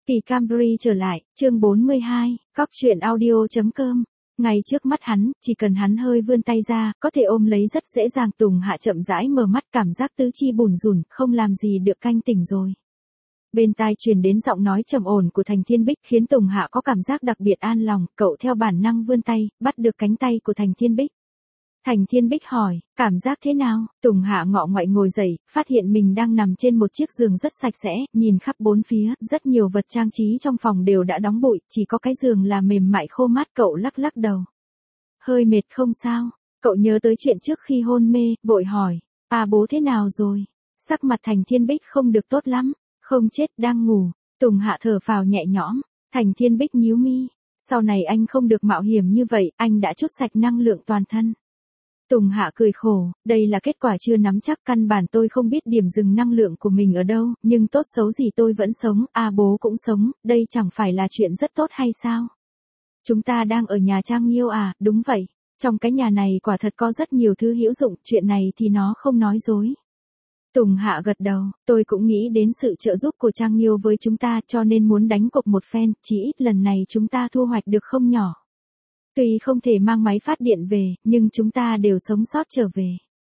Kỳ Camry trở lại, chương 42, cóc truyện audio.com. Ngay trước mắt hắn, chỉ cần hắn hơi vươn tay ra, có thể ôm lấy rất dễ dàng. Tùng Hạ chậm rãi mở mắt, cảm giác tứ chi bủn rủn, không làm gì được, canh tỉnh rồi. Bên tai truyền đến giọng nói trầm ổn của Thành Thiên Bích, khiến Tùng Hạ có cảm giác đặc biệt an lòng. Cậu theo bản năng vươn tay, bắt được cánh tay của Thành Thiên Bích. Thành Thiên Bích hỏi, cảm giác thế nào? Tùng Hạ ngọ ngoại ngồi dậy, phát hiện mình đang nằm trên một chiếc giường rất sạch sẽ, nhìn khắp bốn phía, rất nhiều vật trang trí trong phòng đều đã đóng bụi, chỉ có cái giường là mềm mại khô mát. Cậu lắc lắc đầu. Hơi mệt không sao? Cậu nhớ tới chuyện trước khi hôn mê, vội hỏi, bố thế nào rồi? Sắc mặt Thành Thiên Bích không được tốt lắm, không chết, đang ngủ. Tùng Hạ thở phào nhẹ nhõm. Thành Thiên Bích nhíu mi, sau này anh không được mạo hiểm như vậy, anh đã trút sạch năng lượng toàn thân. Tùng Hạ cười khổ, đây là kết quả chưa nắm chắc, căn bản tôi không biết điểm dừng năng lượng của mình ở đâu, nhưng tốt xấu gì tôi vẫn sống, bố cũng sống, đây chẳng phải là chuyện rất tốt hay sao? Chúng ta đang ở nhà Trang Nghiêu à? Đúng vậy, trong cái nhà này quả thật có rất nhiều thứ hữu dụng, chuyện này thì nó không nói dối. Tùng Hạ gật đầu, tôi cũng nghĩ đến sự trợ giúp của Trang Nghiêu với chúng ta, cho nên muốn đánh cược một phen, chỉ ít lần này chúng ta thu hoạch được không nhỏ. Tuy không thể mang máy phát điện về, nhưng chúng ta đều sống sót trở về.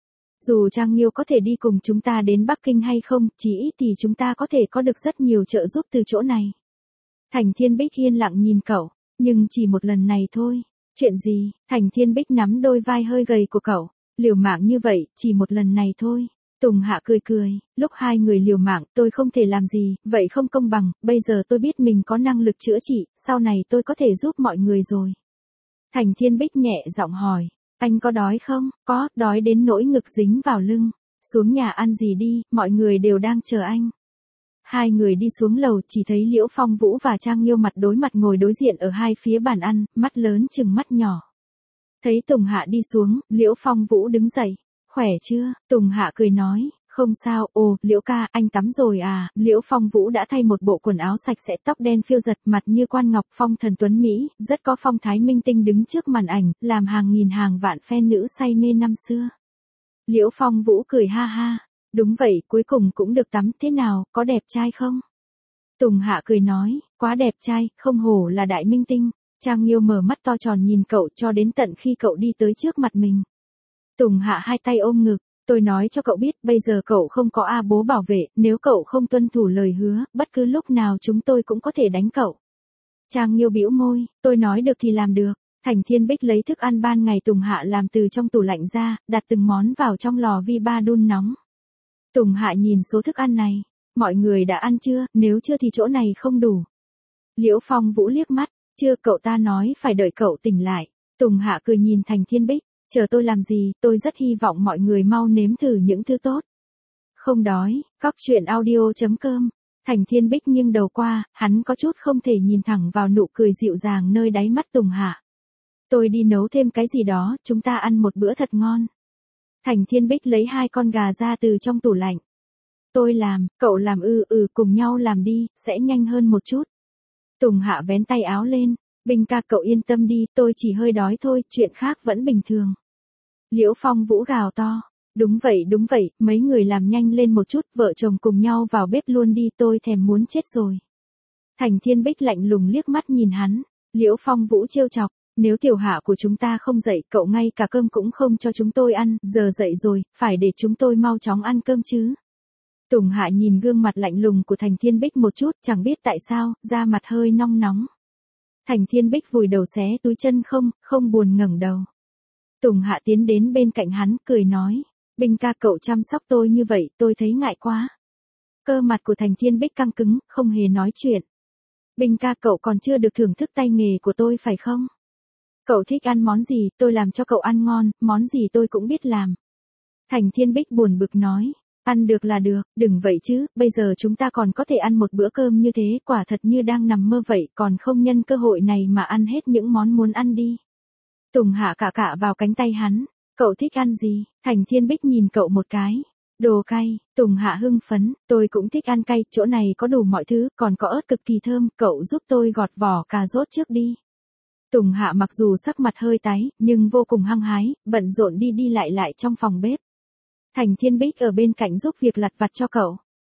Dù Trang Nghiêu có thể đi cùng chúng ta đến Bắc Kinh hay không, chỉ ít thì chúng ta có thể có được rất nhiều trợ giúp từ chỗ này. Thành Thiên Bích yên lặng nhìn cậu, nhưng chỉ một lần này thôi. Chuyện gì? Thành Thiên Bích nắm đôi vai hơi gầy của cậu. Liều mạng như vậy, chỉ một lần này thôi. Tùng Hạ cười cười, lúc hai người liều mạng, tôi không thể làm gì, vậy không công bằng, bây giờ tôi biết mình có năng lực chữa trị, sau này tôi có thể giúp mọi người rồi. Thành Thiên Bích nhẹ giọng hỏi, anh có đói không? Có, đói đến nỗi ngực dính vào lưng. Xuống nhà ăn gì đi, mọi người đều đang chờ anh. Hai người đi xuống lầu, chỉ thấy Liễu Phong Vũ và Trang Nghiêu mặt đối mặt ngồi đối diện ở hai phía bàn ăn, mắt lớn chừng mắt nhỏ. Thấy Tùng Hạ đi xuống, Liễu Phong Vũ đứng dậy. Khỏe chưa? Tùng Hạ cười nói, không sao. Ồ, Liễu ca, anh tắm rồi à? Liễu Phong Vũ đã thay một bộ quần áo sạch sẽ, tóc đen phiêu giật, mặt như quan ngọc, phong thần tuấn Mỹ, rất có phong thái minh tinh, đứng trước màn ảnh, làm hàng nghìn hàng vạn fan nữ say mê năm xưa. Liễu Phong Vũ cười ha ha, đúng vậy, cuối cùng cũng được tắm, thế nào, có đẹp trai không? Tùng Hạ cười nói, quá đẹp trai, không hổ là đại minh tinh. Trang Nghiêu mở mắt to tròn nhìn cậu cho đến tận khi cậu đi tới trước mặt mình. Tùng Hạ hai tay ôm ngực, tôi nói cho cậu biết, bây giờ cậu không có bố bảo vệ, nếu cậu không tuân thủ lời hứa, bất cứ lúc nào chúng tôi cũng có thể đánh cậu. Trang Nghiêu bĩu môi, tôi nói được thì làm được. Thành Thiên Bích lấy thức ăn ban ngày Tùng Hạ làm từ trong tủ lạnh ra, đặt từng món vào trong lò vi ba đun nóng. Tùng Hạ nhìn số thức ăn này, mọi người đã ăn chưa, nếu chưa thì chỗ này không đủ. Liễu Phong Vũ liếc mắt, chưa, cậu ta nói phải đợi cậu tỉnh lại. Tùng Hạ cười nhìn Thành Thiên Bích, chờ tôi làm gì, tôi rất hy vọng mọi người mau nếm thử những thứ tốt. Không đói, cóc truyện audio.com. Thành Thiên Bích nghiêng đầu qua, hắn có chút không thể nhìn thẳng vào nụ cười dịu dàng nơi đáy mắt Tùng Hạ. Tôi đi nấu thêm cái gì đó, chúng ta ăn một bữa thật ngon. Thành Thiên Bích lấy hai con gà ra từ trong tủ lạnh. Tôi làm, cậu làm cùng nhau làm đi, sẽ nhanh hơn một chút. Tùng Hạ vén tay áo lên, Bình ca cậu yên tâm đi, tôi chỉ hơi đói thôi, chuyện khác vẫn bình thường. Liễu Phong Vũ gào to, đúng vậy, mấy người làm nhanh lên một chút, vợ chồng cùng nhau vào bếp luôn đi, tôi thèm muốn chết rồi. Thành Thiên Bích lạnh lùng liếc mắt nhìn hắn, Liễu Phong Vũ trêu chọc, nếu tiểu Hạ của chúng ta không dậy, cậu ngay cả cơm cũng không cho chúng tôi ăn, giờ dậy rồi, phải để chúng tôi mau chóng ăn cơm chứ. Tùng Hạ nhìn gương mặt lạnh lùng của Thành Thiên Bích một chút, chẳng biết tại sao, da mặt hơi nong nóng. Thành Thiên Bích vùi đầu xé túi chân không buồn ngẩng đầu. Tùng Hạ tiến đến bên cạnh hắn, cười nói, Bình ca cậu chăm sóc tôi như vậy, tôi thấy ngại quá. Cơ mặt của Thành Thiên Bích căng cứng, không hề nói chuyện. Bình ca cậu còn chưa được thưởng thức tay nghề của tôi phải không? Cậu thích ăn món gì, tôi làm cho cậu ăn ngon, món gì tôi cũng biết làm. Thành Thiên Bích buồn bực nói, ăn được là được, đừng vậy chứ, bây giờ chúng ta còn có thể ăn một bữa cơm như thế, quả thật như đang nằm mơ vậy, còn không nhân cơ hội này mà ăn hết những món muốn ăn đi. Tùng Hạ cạ vào cánh tay hắn, cậu thích ăn gì? Thành Thiên Bích nhìn cậu một cái, đồ cay. Tùng Hạ hưng phấn, tôi cũng thích ăn cay, chỗ này có đủ mọi thứ, còn có ớt cực kỳ thơm, cậu giúp tôi gọt vỏ cà rốt trước đi. Tùng Hạ mặc dù sắc mặt hơi tái, nhưng vô cùng hăng hái, bận rộn đi lại trong phòng bếp. Thành Thiên Bích ở bên cạnh giúp việc lặt vặt cho cậu.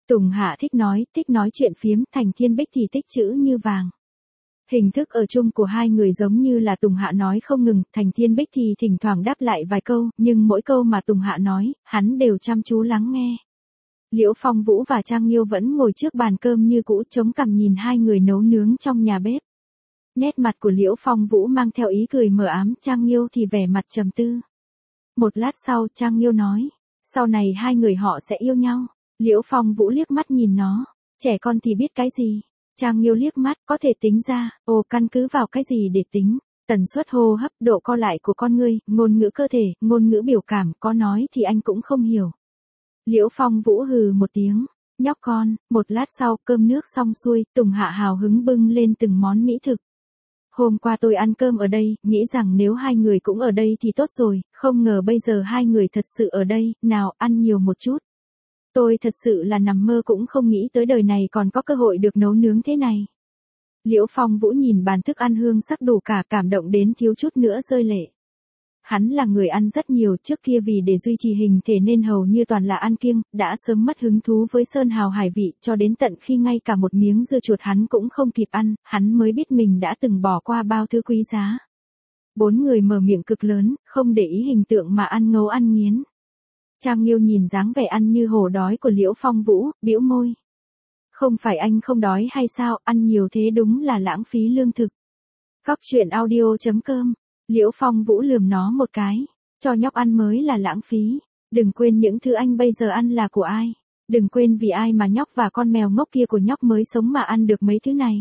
Tùng Hạ thích nói chuyện phiếm, Thành Thiên Bích thì tích chữ như vàng. Hình thức ở chung của hai người giống như là Tùng Hạ nói không ngừng, Thành Thiên Bích thì thỉnh thoảng đáp lại vài câu, nhưng mỗi câu mà Tùng Hạ nói, hắn đều chăm chú lắng nghe. Liễu Phong Vũ và Trang Nghiêu vẫn ngồi trước bàn cơm như cũ, chống cằm nhìn hai người nấu nướng trong nhà bếp. Nét mặt của Liễu Phong Vũ mang theo ý cười mờ ám, Trang Nghiêu thì vẻ mặt trầm tư. Một lát sau, Trang Nghiêu nói, sau này hai người họ sẽ yêu nhau. Liễu Phong Vũ liếc mắt nhìn nó, trẻ con thì biết cái gì. Trang Nghiêu liếc mắt, có thể tính ra, căn cứ vào cái gì để tính. Tần suất hô hấp, độ co lại của con ngươi, ngôn ngữ cơ thể, ngôn ngữ biểu cảm, có nói thì anh cũng không hiểu. Liễu Phong Vũ hừ một tiếng, nhóc con. Một lát sau, cơm nước xong xuôi, Tùng Hạ hào hứng bưng lên từng món mỹ thực. Hôm qua tôi ăn cơm ở đây, nghĩ rằng nếu hai người cũng ở đây thì tốt rồi, không ngờ bây giờ hai người thật sự ở đây, nào ăn nhiều một chút. Tôi thật sự là nằm mơ cũng không nghĩ tới đời này còn có cơ hội được nấu nướng thế này. Liễu Phong Vũ nhìn bàn thức ăn hương sắc đủ cả, cảm động đến thiếu chút nữa rơi lệ. Hắn là người ăn rất nhiều, trước kia vì để duy trì hình thể nên hầu như toàn là ăn kiêng, đã sớm mất hứng thú với sơn hào hải vị, cho đến tận khi ngay cả một miếng dưa chuột hắn cũng không kịp ăn, hắn mới biết mình đã từng bỏ qua bao thứ quý giá. Bốn người mở miệng cực lớn, không để ý hình tượng mà ăn ngấu ăn nghiến. Trang Nghiêu nhìn dáng vẻ ăn như hổ đói của Liễu Phong Vũ, bĩu môi. Không phải anh không đói hay sao, ăn nhiều thế đúng là lãng phí lương thực. Cóc truyện audio.com. Liễu Phong Vũ lườm nó một cái, cho nhóc ăn mới là lãng phí. Đừng quên những thứ anh bây giờ ăn là của ai. Đừng quên vì ai mà nhóc và con mèo ngốc kia của nhóc mới sống mà ăn được mấy thứ này.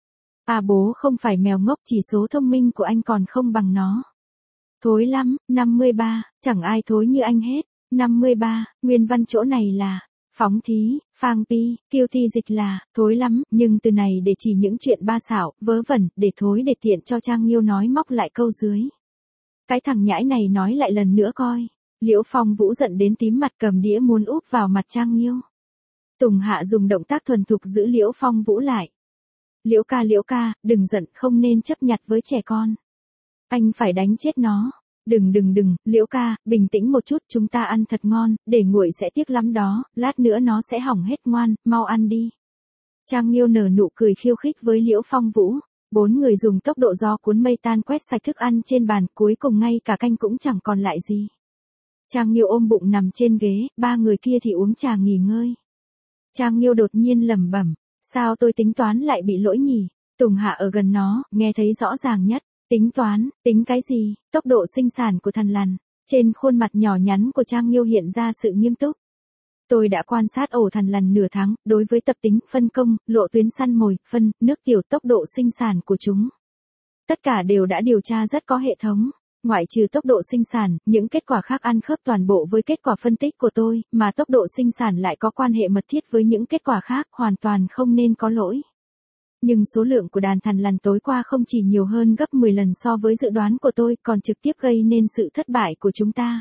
À bố không phải mèo ngốc, chỉ số thông minh của anh còn không bằng nó. Thối lắm. 53, chẳng ai thối như anh hết. 53, nguyên văn chỗ này là phóng thí, phang pi, kiêu thi dịch là thối lắm, nhưng từ này để chỉ những chuyện ba xảo, vớ vẩn, để thối để tiện cho Trang Nghiêu nói móc lại câu dưới. Cái thằng nhãi này nói lại lần nữa coi. Liễu Phong Vũ giận đến tím mặt, cầm đĩa muốn úp vào mặt Trang Nghiêu. Tùng Hạ dùng động tác thuần thục giữ Liễu Phong Vũ lại. Liễu ca, đừng giận, không nên chấp nhặt với trẻ con. Anh phải đánh chết nó. Đừng, Liễu ca, bình tĩnh một chút, chúng ta ăn thật ngon, để nguội sẽ tiếc lắm đó, lát nữa nó sẽ hỏng hết, ngoan, mau ăn đi. Trang Nghiêu nở nụ cười khiêu khích với Liễu Phong Vũ. Bốn người dùng tốc độ gió cuốn mây tan quét sạch thức ăn trên bàn, cuối cùng ngay cả canh cũng chẳng còn lại gì. Trang Nghiêu ôm bụng nằm trên ghế, ba người kia thì uống trà nghỉ ngơi. Trang Nghiêu đột nhiên lẩm bẩm, sao tôi tính toán lại bị lỗi nhỉ? Tùng Hạ ở gần nó, nghe thấy rõ ràng nhất. Tính toán, tính cái gì? Tốc độ sinh sản của thằn lằn. Trên khuôn mặt nhỏ nhắn của Trang Nghiêu hiện ra sự nghiêm túc. Tôi đã quan sát ổ thằn lằn nửa tháng, đối với tập tính, phân công, lộ tuyến săn mồi, phân, nước tiểu, tốc độ sinh sản của chúng. Tất cả đều đã điều tra rất có hệ thống. Ngoại trừ tốc độ sinh sản, những kết quả khác ăn khớp toàn bộ với kết quả phân tích của tôi, mà tốc độ sinh sản lại có quan hệ mật thiết với những kết quả khác, hoàn toàn không nên có lỗi. Nhưng số lượng của đàn thằn lằn tối qua không chỉ nhiều hơn gấp 10 lần so với dự đoán của tôi, còn trực tiếp gây nên sự thất bại của chúng ta.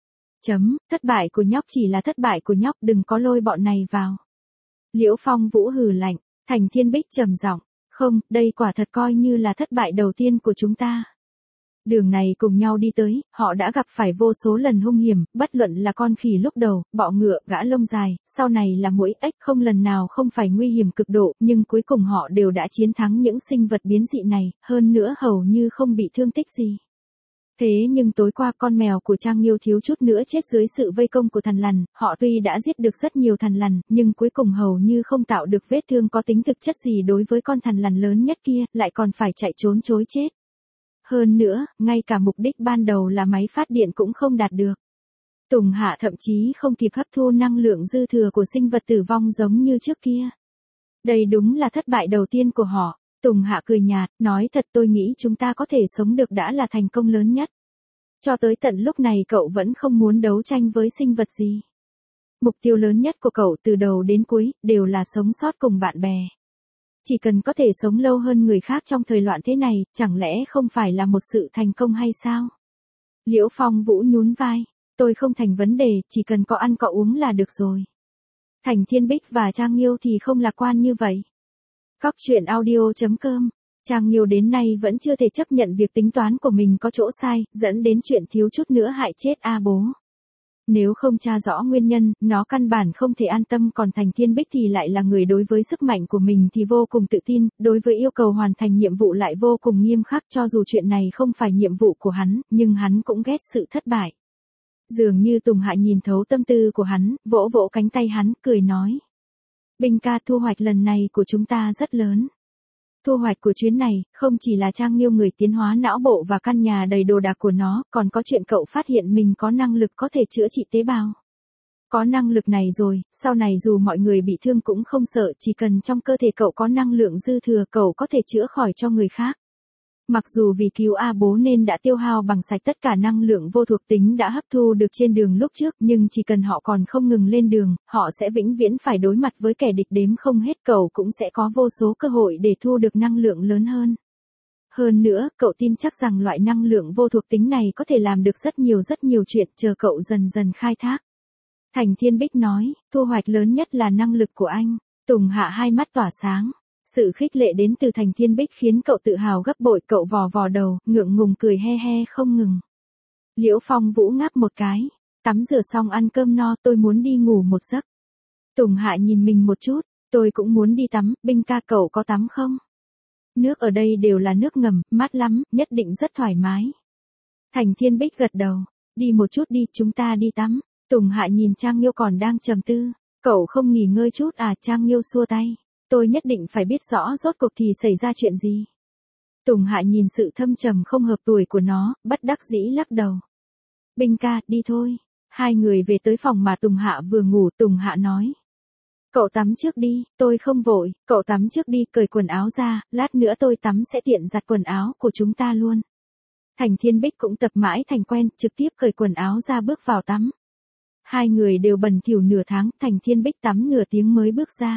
Thất bại của nhóc chỉ là thất bại của nhóc, đừng có lôi bọn này vào. Liễu Phong Vũ hừ lạnh, Thành Thiên Bích trầm giọng, không, đây quả thật coi như là thất bại đầu tiên của chúng ta. Đường này cùng nhau đi tới, họ đã gặp phải vô số lần hung hiểm, bất luận là con khỉ lúc đầu, bọ ngựa, gã lông dài, sau này là muỗi, ếch, không lần nào không phải nguy hiểm cực độ, nhưng cuối cùng họ đều đã chiến thắng những sinh vật biến dị này, hơn nữa hầu như không bị thương tích gì. Thế nhưng tối qua con mèo của Trang Nghiêu thiếu chút nữa chết dưới sự vây công của thằn lằn, họ tuy đã giết được rất nhiều thằn lằn, nhưng cuối cùng hầu như không tạo được vết thương có tính thực chất gì đối với con thằn lằn lớn nhất kia, lại còn phải chạy trốn chối chết. Hơn nữa, ngay cả mục đích ban đầu là máy phát điện cũng không đạt được. Tùng Hạ thậm chí không kịp hấp thu năng lượng dư thừa của sinh vật tử vong giống như trước kia. Đây đúng là thất bại đầu tiên của họ. Tùng Hạ cười nhạt, nói thật tôi nghĩ chúng ta có thể sống được đã là thành công lớn nhất. Cho tới tận lúc này cậu vẫn không muốn đấu tranh với sinh vật gì. Mục tiêu lớn nhất của cậu từ đầu đến cuối, đều là sống sót cùng bạn bè. Chỉ cần có thể sống lâu hơn người khác trong thời loạn thế này, chẳng lẽ không phải là một sự thành công hay sao? Liễu Phong Vũ nhún vai, tôi không thành vấn đề, chỉ cần có ăn có uống là được rồi. Thành Thiên Bích và Trang Nghiêu thì không lạc quan như vậy. Cóc truyện audio.com. Trang Nghiêu đến nay vẫn chưa thể chấp nhận việc tính toán của mình có chỗ sai, dẫn đến chuyện thiếu chút nữa hại chết A bố. Nếu không tra rõ nguyên nhân, nó căn bản không thể an tâm, còn Thành Thiên Bích thì lại là người đối với sức mạnh của mình thì vô cùng tự tin, đối với yêu cầu hoàn thành nhiệm vụ lại vô cùng nghiêm khắc, cho dù chuyện này không phải nhiệm vụ của hắn, nhưng hắn cũng ghét sự thất bại. Dường như Tùng Hạ nhìn thấu tâm tư của hắn, vỗ vỗ cánh tay hắn, cười nói. Binh ca, thu hoạch lần này của chúng ta rất lớn. Thu hoạch của chuyến này, không chỉ là Trang Nghiêu người tiến hóa não bộ và căn nhà đầy đồ đạc của nó, còn có chuyện cậu phát hiện mình có năng lực có thể chữa trị tế bào. Có năng lực này rồi, sau này dù mọi người bị thương cũng không sợ, chỉ cần trong cơ thể cậu có năng lượng dư thừa cậu có thể chữa khỏi cho người khác. Mặc dù vì cứu A Bố nên đã tiêu hao bằng sạch tất cả năng lượng vô thuộc tính đã hấp thu được trên đường lúc trước, nhưng chỉ cần họ còn không ngừng lên đường, họ sẽ vĩnh viễn phải đối mặt với kẻ địch đếm không hết, cậu cũng sẽ có vô số cơ hội để thu được năng lượng lớn hơn. Hơn nữa, cậu tin chắc rằng loại năng lượng vô thuộc tính này có thể làm được rất nhiều chuyện, chờ cậu dần dần khai thác. Thành Thiên Bích nói, thu hoạch lớn nhất là năng lực của anh. Tùng Hạ hai mắt tỏa sáng. Sự khích lệ đến từ Thành Thiên Bích khiến cậu tự hào gấp bội, cậu vò vò đầu, ngượng ngùng cười he he không ngừng. Liễu Phong Vũ ngáp một cái, tắm rửa xong ăn cơm no, tôi muốn đi ngủ một giấc. Tùng Hạ nhìn mình một chút, tôi cũng muốn đi tắm, Binh ca cậu có tắm không? Nước ở đây đều là nước ngầm, mát lắm, nhất định rất thoải mái. Thành Thiên Bích gật đầu, đi một chút đi, chúng ta đi tắm. Tùng Hạ nhìn Trang Nghiêu còn đang trầm tư, cậu không nghỉ ngơi chút à? Trang Nghiêu xua tay. Tôi nhất định phải biết rõ rốt cuộc thì xảy ra chuyện gì. Tùng Hạ nhìn sự thâm trầm không hợp tuổi của nó, bất đắc dĩ lắc đầu. Binh ca, đi thôi. Hai người về tới phòng mà Tùng Hạ vừa ngủ, Tùng Hạ nói. Cậu tắm trước đi, tôi không vội, cậu tắm trước đi, cởi quần áo ra, lát nữa tôi tắm sẽ tiện giặt quần áo của chúng ta luôn. Thành Thiên Bích cũng tập mãi thành quen, trực tiếp cởi quần áo ra bước vào tắm. Hai người đều bẩn thỉu nửa tháng, Thành Thiên Bích tắm nửa tiếng mới bước ra.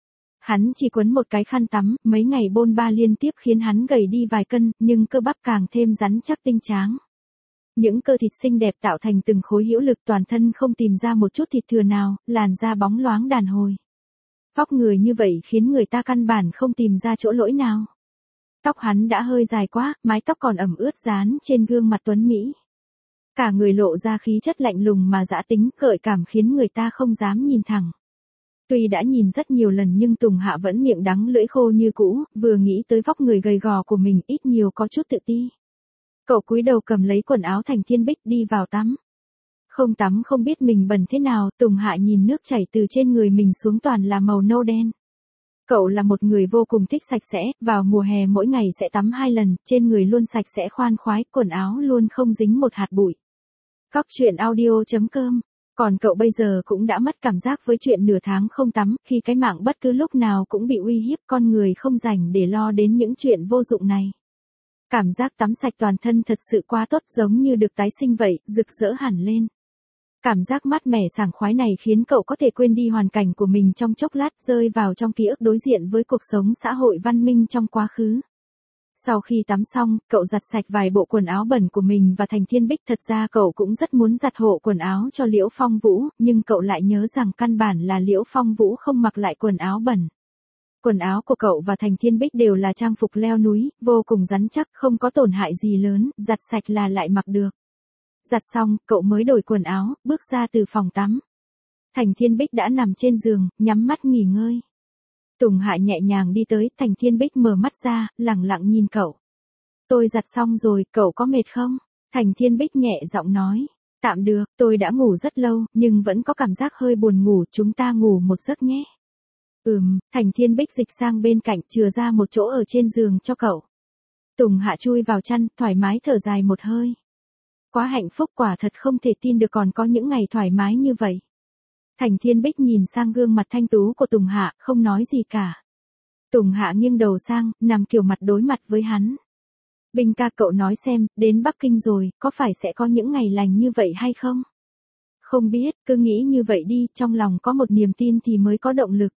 Hắn chỉ quấn một cái khăn tắm, mấy ngày bôn ba liên tiếp khiến hắn gầy đi vài cân, nhưng cơ bắp càng thêm rắn chắc tinh tráng. Những cơ thịt xinh đẹp tạo thành từng khối hữu lực, toàn thân không tìm ra một chút thịt thừa nào, làn da bóng loáng đàn hồi. Vóc người như vậy khiến người ta căn bản không tìm ra chỗ lỗi nào. Tóc hắn đã hơi dài quá, mái tóc còn ẩm ướt dán trên gương mặt tuấn Mỹ. Cả người lộ ra khí chất lạnh lùng mà dã tính, gợi cảm khiến người ta không dám nhìn thẳng. Tuy đã nhìn rất nhiều lần nhưng Tùng Hạ vẫn miệng đắng lưỡi khô như cũ, vừa nghĩ tới vóc người gầy gò của mình ít nhiều có chút tự ti. Cậu cúi đầu cầm lấy quần áo Thành Thiên Bích đi vào tắm. Không tắm không biết mình bẩn thế nào, Tùng Hạ nhìn nước chảy từ trên người mình xuống toàn là màu nâu đen. Cậu là một người vô cùng thích sạch sẽ, vào mùa hè mỗi ngày sẽ tắm 2 lần, trên người luôn sạch sẽ khoan khoái, quần áo luôn không dính một hạt bụi. Cóc truyện audio.com. Còn cậu bây giờ cũng đã mất cảm giác với chuyện nửa tháng không tắm, khi cái mạng bất cứ lúc nào cũng bị uy hiếp, con người không rảnh để lo đến những chuyện vô dụng này. Cảm giác tắm sạch toàn thân thật sự quá tốt, giống như được tái sinh vậy, rực rỡ hẳn lên. Cảm giác mát mẻ sảng khoái này khiến cậu có thể quên đi hoàn cảnh của mình trong chốc lát, rơi vào trong ký ức đối diện với cuộc sống xã hội văn minh trong quá khứ. Sau khi tắm xong, cậu giặt sạch vài bộ quần áo bẩn của mình và Thành Thiên Bích, thật ra cậu cũng rất muốn giặt hộ quần áo cho Liễu Phong Vũ, nhưng cậu lại nhớ rằng căn bản là Liễu Phong Vũ không mặc lại quần áo bẩn. Quần áo của cậu và Thành Thiên Bích đều là trang phục leo núi, vô cùng rắn chắc, không có tổn hại gì lớn, giặt sạch là lại mặc được. Giặt xong, cậu mới đổi quần áo, bước ra từ phòng tắm. Thành Thiên Bích đã nằm trên giường, nhắm mắt nghỉ ngơi. Tùng Hạ nhẹ nhàng đi tới, Thành Thiên Bích mở mắt ra, lẳng lặng nhìn cậu. Tôi giặt xong rồi, cậu có mệt không? Thành Thiên Bích nhẹ giọng nói. Tạm được, tôi đã ngủ rất lâu, nhưng vẫn có cảm giác hơi buồn ngủ, chúng ta ngủ một giấc nhé. Thành Thiên Bích dịch sang bên cạnh, chừa ra một chỗ ở trên giường cho cậu. Tùng Hạ chui vào chăn, thoải mái thở dài một hơi. Quá hạnh phúc, quả thật không thể tin được còn có những ngày thoải mái như vậy. Thành Thiên Bích nhìn sang gương mặt thanh tú của Tùng Hạ, không nói gì cả. Tùng Hạ nghiêng đầu sang, nằm kiểu mặt đối mặt với hắn. Binh ca, cậu nói xem, đến Bắc Kinh rồi, có phải sẽ có những ngày lành như vậy hay không? Không biết, cứ nghĩ như vậy đi, trong lòng có một niềm tin thì mới có động lực.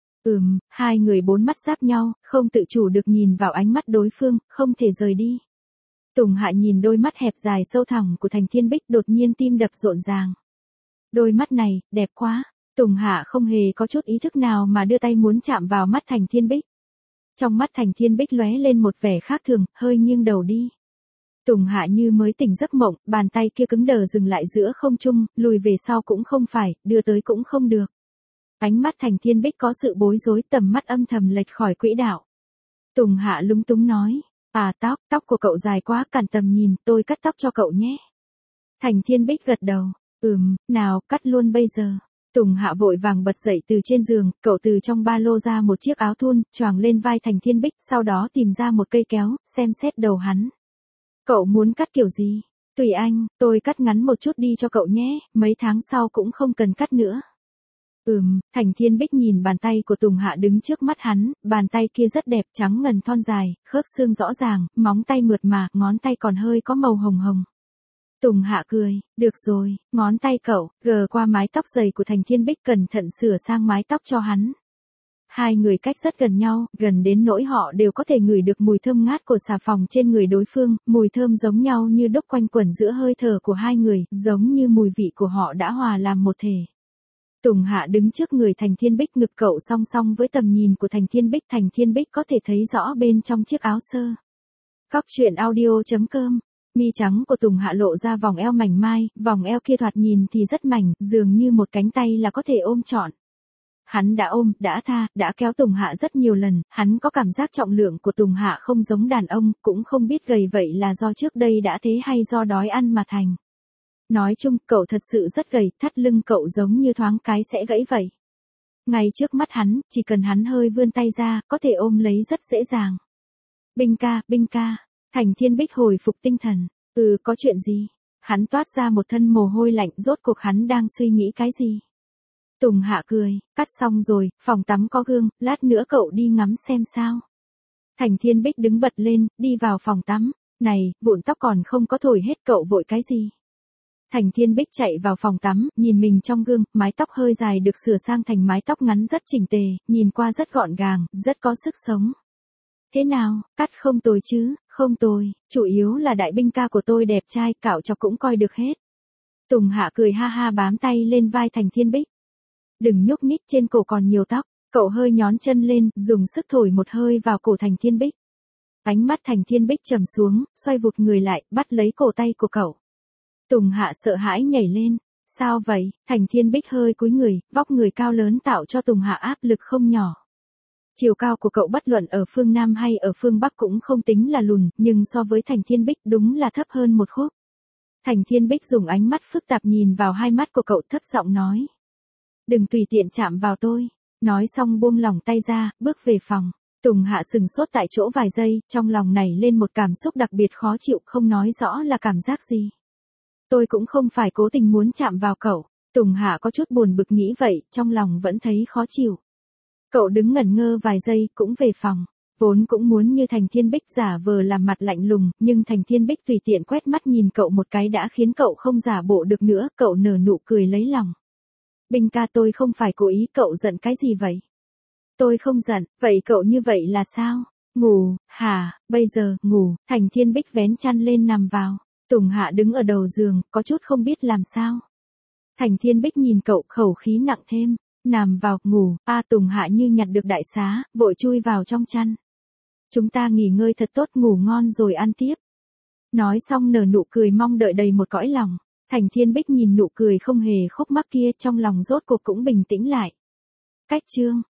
Hai người bốn mắt giáp nhau, không tự chủ được nhìn vào ánh mắt đối phương, không thể rời đi. Tùng Hạ nhìn đôi mắt hẹp dài sâu thẳm của Thành Thiên Bích, đột nhiên tim đập rộn ràng. Đôi mắt này, đẹp quá. Tùng Hạ không hề có chút ý thức nào mà đưa tay muốn chạm vào mắt Thành Thiên Bích. Trong mắt Thành Thiên Bích lóe lên một vẻ khác thường, hơi nghiêng đầu đi. Tùng Hạ như mới tỉnh giấc mộng, bàn tay kia cứng đờ dừng lại giữa không trung, lùi về sau cũng không phải, đưa tới cũng không được. Ánh mắt Thành Thiên Bích có sự bối rối, tầm mắt âm thầm lệch khỏi quỹ đạo. Tùng Hạ lúng túng nói, tóc của cậu dài quá cản tầm nhìn, tôi cắt tóc cho cậu nhé. Thành Thiên Bích gật đầu, nào, cắt luôn bây giờ. Tùng Hạ vội vàng bật dậy từ trên giường, cậu từ trong ba lô ra một chiếc áo thun, choàng lên vai Thành Thiên Bích, sau đó tìm ra một cây kéo, xem xét đầu hắn. Cậu muốn cắt kiểu gì? Tùy anh, tôi cắt ngắn một chút đi cho cậu nhé, mấy tháng sau cũng không cần cắt nữa. Thành Thiên Bích nhìn bàn tay của Tùng Hạ đứng trước mắt hắn, bàn tay kia rất đẹp, trắng ngần thon dài, khớp xương rõ ràng, móng tay mượt mà, ngón tay còn hơi có màu hồng hồng. Tùng Hạ cười, được rồi, ngón tay cậu, gờ qua mái tóc dày của Thành Thiên Bích cẩn thận sửa sang mái tóc cho hắn. Hai người cách rất gần nhau, gần đến nỗi họ đều có thể ngửi được mùi thơm ngát của xà phòng trên người đối phương, mùi thơm giống nhau như đúc quanh quẩn giữa hơi thở của hai người, giống như mùi vị của họ đã hòa làm một thể. Tùng Hạ đứng trước người Thành Thiên Bích, ngực cậu song song với tầm nhìn của Thành Thiên Bích có thể thấy rõ bên trong chiếc áo sơ. Cóc truyện audio.com. Mi trắng của Tùng Hạ lộ ra vòng eo mảnh mai, vòng eo kia thoạt nhìn thì rất mảnh, dường như một cánh tay là có thể ôm trọn. Hắn đã ôm, đã tha, đã kéo Tùng Hạ rất nhiều lần, hắn có cảm giác trọng lượng của Tùng Hạ không giống đàn ông, cũng không biết gầy vậy là do trước đây đã thế hay do đói ăn mà thành. Nói chung, cậu thật sự rất gầy, thắt lưng cậu giống như thoáng cái sẽ gãy vậy. Ngay trước mắt hắn, chỉ cần hắn hơi vươn tay ra, có thể ôm lấy rất dễ dàng. Binh ca, Thành Thiên Bích hồi phục tinh thần. Có chuyện gì? Hắn toát ra một thân mồ hôi lạnh, rốt cuộc hắn đang suy nghĩ cái gì? Tùng Hạ cười, cắt xong rồi, phòng tắm có gương, lát nữa cậu đi ngắm xem sao. Thành Thiên Bích đứng bật lên, đi vào phòng tắm. Này, vụn tóc còn không có thổi hết, cậu vội cái gì? Thành Thiên Bích chạy vào phòng tắm, nhìn mình trong gương, mái tóc hơi dài được sửa sang thành mái tóc ngắn rất chỉnh tề, nhìn qua rất gọn gàng, rất có sức sống. Thế nào, cắt không tồi chứ? Không tồi, chủ yếu là đại binh ca của tôi đẹp trai, cạo chọc cũng coi được hết. Tùng Hạ cười ha ha bám tay lên vai Thành Thiên Bích. Đừng nhúc nhích, trên cổ còn nhiều tóc. Cậu hơi nhón chân lên, dùng sức thổi một hơi vào cổ Thành Thiên Bích. Ánh mắt Thành Thiên Bích trầm xuống, xoay vụt người lại, bắt lấy cổ tay của cậu. Tùng Hạ sợ hãi nhảy lên. Sao vậy? Thành Thiên Bích hơi cúi người, vóc người cao lớn tạo cho Tùng Hạ áp lực không nhỏ. Chiều cao của cậu bất luận ở phương Nam hay ở phương Bắc cũng không tính là lùn, nhưng so với Thành Thiên Bích đúng là thấp hơn một khúc. Thành Thiên Bích dùng ánh mắt phức tạp nhìn vào hai mắt của cậu, thấp giọng nói. Đừng tùy tiện chạm vào tôi. Nói xong buông lỏng tay ra, bước về phòng. Tùng Hạ sừng sốt tại chỗ vài giây, trong lòng nảy lên một cảm xúc đặc biệt khó chịu, không nói rõ là cảm giác gì. Tôi cũng không phải cố tình muốn chạm vào cậu. Tùng Hạ có chút buồn bực nghĩ vậy, trong lòng vẫn thấy khó chịu. Cậu đứng ngẩn ngơ vài giây, cũng về phòng. Vốn cũng muốn như Thành Thiên Bích giả vờ làm mặt lạnh lùng, nhưng Thành Thiên Bích tùy tiện quét mắt nhìn cậu một cái đã khiến cậu không giả bộ được nữa, cậu nở nụ cười lấy lòng. Binh ca, tôi không phải cố ý, cậu giận cái gì vậy? Tôi không giận, vậy cậu như vậy là sao? Ngủ, hả, bây giờ, ngủ. Thành Thiên Bích vén chăn lên nằm vào. Tùng Hạ đứng ở đầu giường, có chút không biết làm sao. Thành Thiên Bích nhìn cậu, khẩu khí nặng thêm. Nằm vào, ngủ. Tùng Hạ như nhặt được đại xá, vội chui vào trong chăn. Chúng ta nghỉ ngơi thật tốt, ngủ ngon rồi ăn tiếp. Nói xong nở nụ cười mong đợi đầy một cõi lòng. Thành Thiên Bích nhìn nụ cười không hề khúc mắc kia, trong lòng rốt cuộc cũng bình tĩnh lại. Cách chương